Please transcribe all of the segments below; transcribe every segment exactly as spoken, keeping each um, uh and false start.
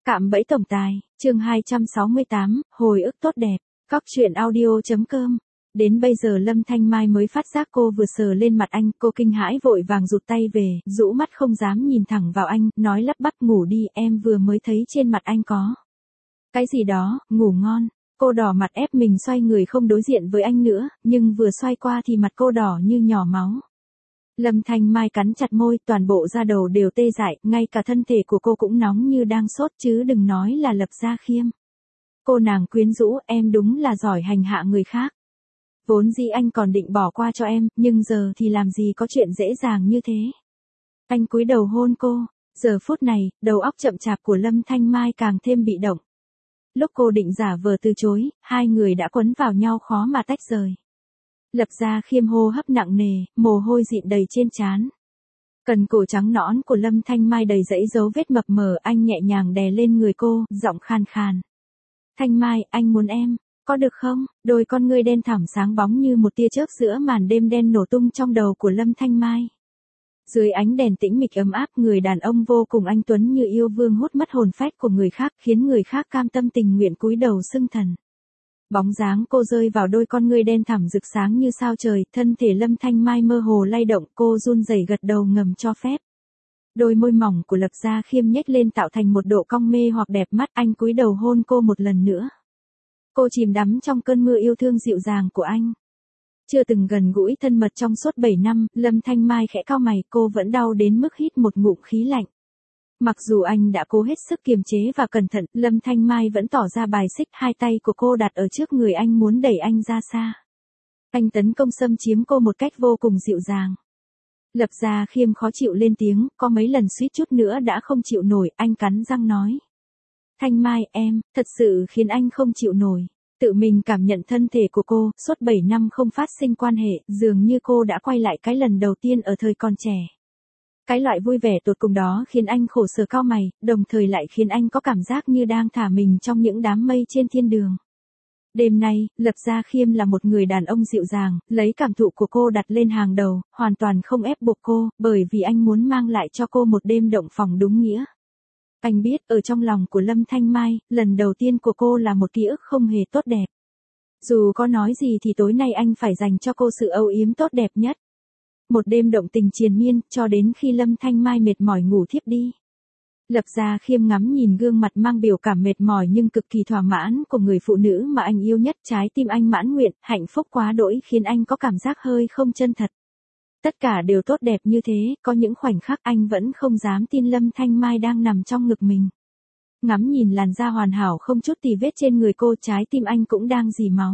Cạm bẫy tổng tài, chương hai trăm sáu mươi tám, hồi ức tốt đẹp, cóc truyện audio.com. Đến bây giờ Lâm Thanh Mai mới phát giác cô vừa sờ lên mặt anh, cô kinh hãi vội vàng rụt tay về, rũ mắt không dám nhìn thẳng vào anh, nói lắp bắp ngủ đi, em vừa mới thấy trên mặt anh có cái gì đó, ngủ ngon. Cô đỏ mặt ép mình xoay người không đối diện với anh nữa, nhưng vừa xoay qua thì mặt cô đỏ như nhỏ máu. Lâm Thanh Mai cắn chặt môi, toàn bộ da đầu đều tê dại, ngay cả thân thể của cô cũng nóng như đang sốt chứ đừng nói là Lập Gia Khiêm. Cô nàng quyến rũ, em đúng là giỏi hành hạ người khác. Vốn dĩ anh còn định bỏ qua cho em, nhưng giờ thì làm gì có chuyện dễ dàng như thế. Anh cúi đầu hôn cô, giờ phút này, đầu óc chậm chạp của Lâm Thanh Mai càng thêm bị động. Lúc cô định giả vờ từ chối, hai người đã quấn vào nhau khó mà tách rời. Lập Gia Khiêm hô hấp nặng nề, mồ hôi dịn đầy trên trán. Cần cổ trắng nõn của Lâm Thanh Mai đầy dẫy dấu vết mập mờ, anh nhẹ nhàng đè lên người cô, giọng khan khan. Thanh Mai, anh muốn em, có được không? Đôi con ngươi đen thẳm sáng bóng như một tia chớp giữa màn đêm đen nổ tung trong đầu của Lâm Thanh Mai. Dưới ánh đèn tĩnh mịch ấm áp, người đàn ông vô cùng anh tuấn như yêu vương hút mất hồn phách của người khác, khiến người khác cam tâm tình nguyện cúi đầu xưng thần. Bóng dáng cô rơi vào đôi con ngươi đen thẳm rực sáng như sao trời, thân thể Lâm Thanh Mai mơ hồ lay động, cô run rẩy gật đầu ngầm cho phép. Đôi môi mỏng của Lập Gia Khiêm nhếch lên tạo thành một độ cong mê hoặc đẹp mắt, anh cúi đầu hôn cô một lần nữa. Cô chìm đắm trong cơn mưa yêu thương dịu dàng của anh. Chưa từng gần gũi thân mật trong suốt bảy năm, Lâm Thanh Mai khẽ cau mày, cô vẫn đau đến mức hít một ngụm khí lạnh. Mặc dù anh đã cố hết sức kiềm chế và cẩn thận, Lâm Thanh Mai vẫn tỏ ra bài xích, hai tay của cô đặt ở trước người anh muốn đẩy anh ra xa. Anh tấn công xâm chiếm cô một cách vô cùng dịu dàng. Lập Gia Khiêm khó chịu lên tiếng, có mấy lần suýt chút nữa đã không chịu nổi, anh cắn răng nói. Thanh Mai, em, thật sự khiến anh không chịu nổi. Tự mình cảm nhận thân thể của cô, suốt bảy năm không phát sinh quan hệ, dường như cô đã quay lại cái lần đầu tiên ở thời còn trẻ. Cái loại vui vẻ tột cùng đó khiến anh khổ sở cau mày, đồng thời lại khiến anh có cảm giác như đang thả mình trong những đám mây trên thiên đường. Đêm nay, Lập Gia Khiêm là một người đàn ông dịu dàng, lấy cảm thụ của cô đặt lên hàng đầu, hoàn toàn không ép buộc cô, bởi vì anh muốn mang lại cho cô một đêm động phòng đúng nghĩa. Anh biết, ở trong lòng của Lâm Thanh Mai, lần đầu tiên của cô là một ký ức không hề tốt đẹp. Dù có nói gì thì tối nay anh phải dành cho cô sự âu yếm tốt đẹp nhất. Một đêm động tình triền miên, cho đến khi Lâm Thanh Mai mệt mỏi ngủ thiếp đi. Lập Gia Khiêm ngắm nhìn gương mặt mang biểu cảm mệt mỏi nhưng cực kỳ thỏa mãn của người phụ nữ mà anh yêu nhất, trái tim anh mãn nguyện, hạnh phúc quá đỗi khiến anh có cảm giác hơi không chân thật. Tất cả đều tốt đẹp như thế, có những khoảnh khắc anh vẫn không dám tin Lâm Thanh Mai đang nằm trong ngực mình. Ngắm nhìn làn da hoàn hảo không chút tì vết trên người cô, trái tim anh cũng đang rỉ máu.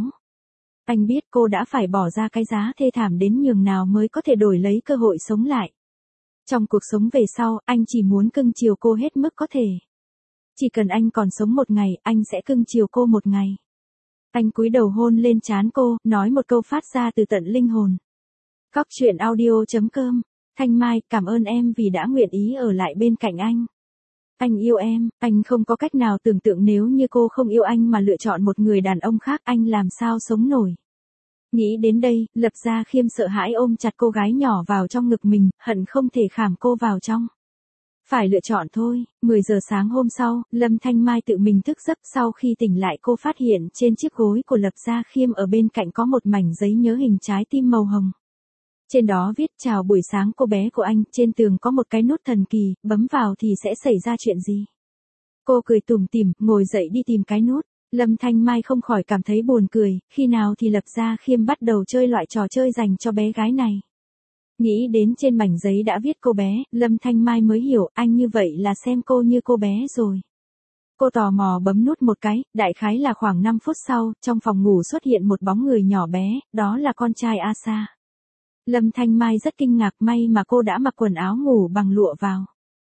Anh biết cô đã phải bỏ ra cái giá thê thảm đến nhường nào mới có thể đổi lấy cơ hội sống lại. Trong cuộc sống về sau, anh chỉ muốn cưng chiều cô hết mức có thể. Chỉ cần anh còn sống một ngày, anh sẽ cưng chiều cô một ngày. Anh cúi đầu hôn lên trán cô, nói một câu phát ra từ tận linh hồn. Cóc truyện audio.com. Thanh Mai, cảm ơn em vì đã nguyện ý ở lại bên cạnh anh. Anh yêu em, anh không có cách nào tưởng tượng nếu như cô không yêu anh mà lựa chọn một người đàn ông khác, anh làm sao sống nổi. Nghĩ đến đây, Lập Gia Khiêm sợ hãi ôm chặt cô gái nhỏ vào trong ngực mình, hận không thể khảm cô vào trong. Phải lựa chọn thôi. mười giờ sáng hôm sau, Lâm Thanh Mai tự mình thức giấc, sau khi tỉnh lại cô phát hiện trên chiếc gối của Lập Gia Khiêm ở bên cạnh có một mảnh giấy nhớ hình trái tim màu hồng. Trên đó viết chào buổi sáng cô bé của anh, trên tường có một cái nút thần kỳ, bấm vào thì sẽ xảy ra chuyện gì. Cô cười tủm tỉm, ngồi dậy đi tìm cái nút. Lâm Thanh Mai không khỏi cảm thấy buồn cười, khi nào thì Lập Gia Khiêm bắt đầu chơi loại trò chơi dành cho bé gái này. Nghĩ đến trên mảnh giấy đã viết cô bé, Lâm Thanh Mai mới hiểu anh như vậy là xem cô như cô bé rồi. Cô tò mò bấm nút một cái, đại khái là khoảng năm phút sau, trong phòng ngủ xuất hiện một bóng người nhỏ bé, đó là con trai Asa. Lâm Thanh Mai rất kinh ngạc, may mà cô đã mặc quần áo ngủ bằng lụa vào.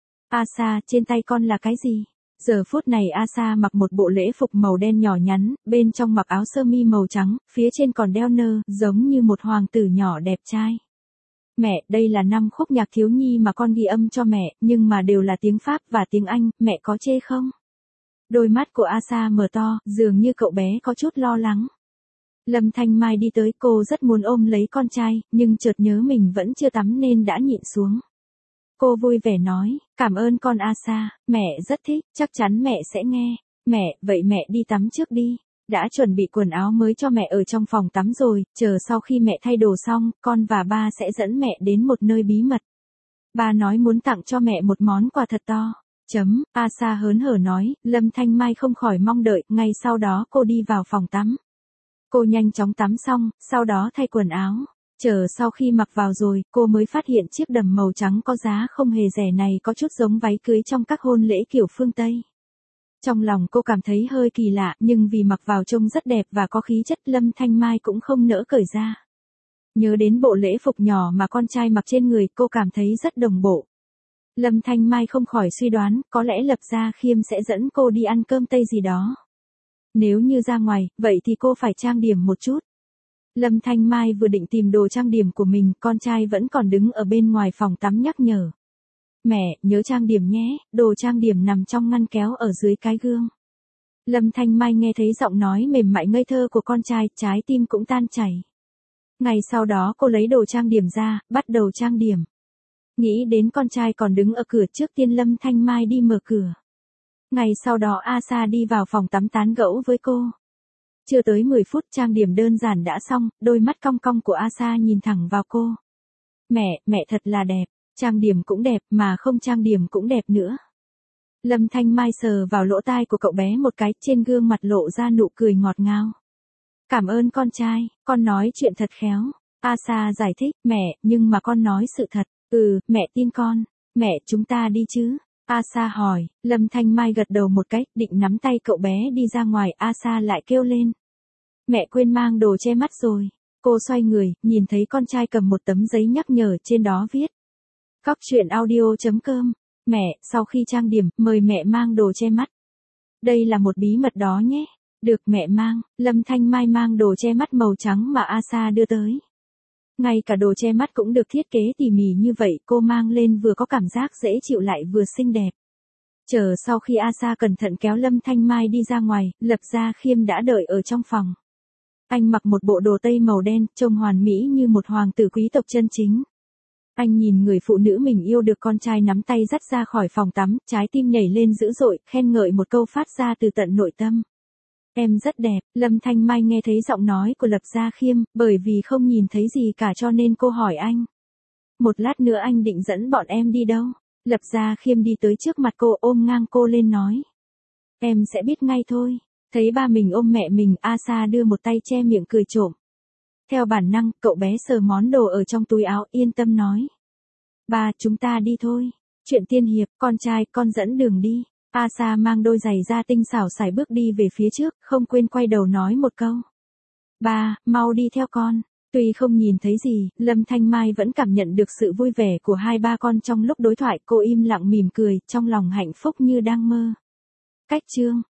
Asa, trên tay con là cái gì? Giờ phút này Asa mặc một bộ lễ phục màu đen nhỏ nhắn, bên trong mặc áo sơ mi màu trắng, phía trên còn đeo nơ, giống như một hoàng tử nhỏ đẹp trai. Mẹ, đây là năm khúc nhạc thiếu nhi mà con ghi âm cho mẹ, nhưng mà đều là tiếng Pháp và tiếng Anh, mẹ có chê không? Đôi mắt của Asa mở to, dường như cậu bé có chút lo lắng. Lâm Thanh Mai đi tới, cô rất muốn ôm lấy con trai, nhưng chợt nhớ mình vẫn chưa tắm nên đã nhịn xuống. Cô vui vẻ nói, cảm ơn con Asa, mẹ rất thích, chắc chắn mẹ sẽ nghe. Mẹ, vậy mẹ đi tắm trước đi. Đã chuẩn bị quần áo mới cho mẹ ở trong phòng tắm rồi, chờ sau khi mẹ thay đồ xong, con và ba sẽ dẫn mẹ đến một nơi bí mật. Ba nói muốn tặng cho mẹ một món quà thật to. Chấm, Asa hớn hở nói, Lâm Thanh Mai không khỏi mong đợi, ngay sau đó cô đi vào phòng tắm. Cô nhanh chóng tắm xong, sau đó thay quần áo. Chờ sau khi mặc vào rồi, cô mới phát hiện chiếc đầm màu trắng có giá không hề rẻ này có chút giống váy cưới trong các hôn lễ kiểu phương Tây. Trong lòng cô cảm thấy hơi kỳ lạ, nhưng vì mặc vào trông rất đẹp và có khí chất, Lâm Thanh Mai cũng không nỡ cởi ra. Nhớ đến bộ lễ phục nhỏ mà con trai mặc trên người, cô cảm thấy rất đồng bộ. Lâm Thanh Mai không khỏi suy đoán, có lẽ Lập Gia Khiêm sẽ dẫn cô đi ăn cơm Tây gì đó. Nếu như ra ngoài, vậy thì cô phải trang điểm một chút. Lâm Thanh Mai vừa định tìm đồ trang điểm của mình, con trai vẫn còn đứng ở bên ngoài phòng tắm nhắc nhở. Mẹ, nhớ trang điểm nhé, đồ trang điểm nằm trong ngăn kéo ở dưới cái gương. Lâm Thanh Mai nghe thấy giọng nói mềm mại ngây thơ của con trai, trái tim cũng tan chảy. Ngày sau đó cô lấy đồ trang điểm ra, bắt đầu trang điểm. Nghĩ đến con trai còn đứng ở cửa, trước tiên Lâm Thanh Mai đi mở cửa. Ngày sau đó Asa đi vào phòng tắm tán gẫu với cô. Chưa tới mười phút trang điểm đơn giản đã xong, đôi mắt cong cong của Asa nhìn thẳng vào cô. Mẹ, mẹ thật là đẹp, trang điểm cũng đẹp mà không trang điểm cũng đẹp nữa. Lâm Thanh Mai sờ vào lỗ tai của cậu bé một cái, trên gương mặt lộ ra nụ cười ngọt ngào. Cảm ơn con trai, con nói chuyện thật khéo. Asa giải thích, mẹ, nhưng mà con nói sự thật. Ừ, mẹ tin con. Mẹ, chúng ta đi chứ? Asa hỏi, Lâm Thanh Mai gật đầu một cái, định nắm tay cậu bé đi ra ngoài, Asa lại kêu lên. Mẹ quên mang đồ che mắt rồi. Cô xoay người, nhìn thấy con trai cầm một tấm giấy nhắc nhở, trên đó viết. Cóc truyện audio chấm com. Mẹ, sau khi trang điểm, mời mẹ mang đồ che mắt. Đây là một bí mật đó nhé. Được mẹ mang, Lâm Thanh Mai mang đồ che mắt màu trắng mà Asa đưa tới. Ngay cả đồ che mắt cũng được thiết kế tỉ mỉ như vậy, cô mang lên vừa có cảm giác dễ chịu lại vừa xinh đẹp. Chờ sau khi Asa cẩn thận kéo Lâm Thanh Mai đi ra ngoài, Lập Gia Khiêm đã đợi ở trong phòng. Anh mặc một bộ đồ tây màu đen, trông hoàn mỹ như một hoàng tử quý tộc chân chính. Anh nhìn người phụ nữ mình yêu được con trai nắm tay dắt ra khỏi phòng tắm, trái tim nhảy lên dữ dội, khen ngợi một câu phát ra từ tận nội tâm. Em rất đẹp, Lâm Thanh Mai nghe thấy giọng nói của Lập Gia Khiêm, bởi vì không nhìn thấy gì cả cho nên cô hỏi anh. Một lát nữa anh định dẫn bọn em đi đâu? Lập Gia Khiêm đi tới trước mặt cô, ôm ngang cô lên nói. Em sẽ biết ngay thôi. Thấy ba mình ôm mẹ mình, Asa đưa một tay che miệng cười trộm. Theo bản năng, cậu bé sờ món đồ ở trong túi áo, yên tâm nói. Ba, chúng ta đi thôi. Chuyện tiên hiệp, con trai, con dẫn đường đi. Asa mang đôi giày da tinh xảo sải bước đi về phía trước, không quên quay đầu nói một câu. Ba, mau đi theo con. Tuy không nhìn thấy gì, Lâm Thanh Mai vẫn cảm nhận được sự vui vẻ của hai ba con trong lúc đối thoại, cô im lặng mỉm cười, trong lòng hạnh phúc như đang mơ. Cách chương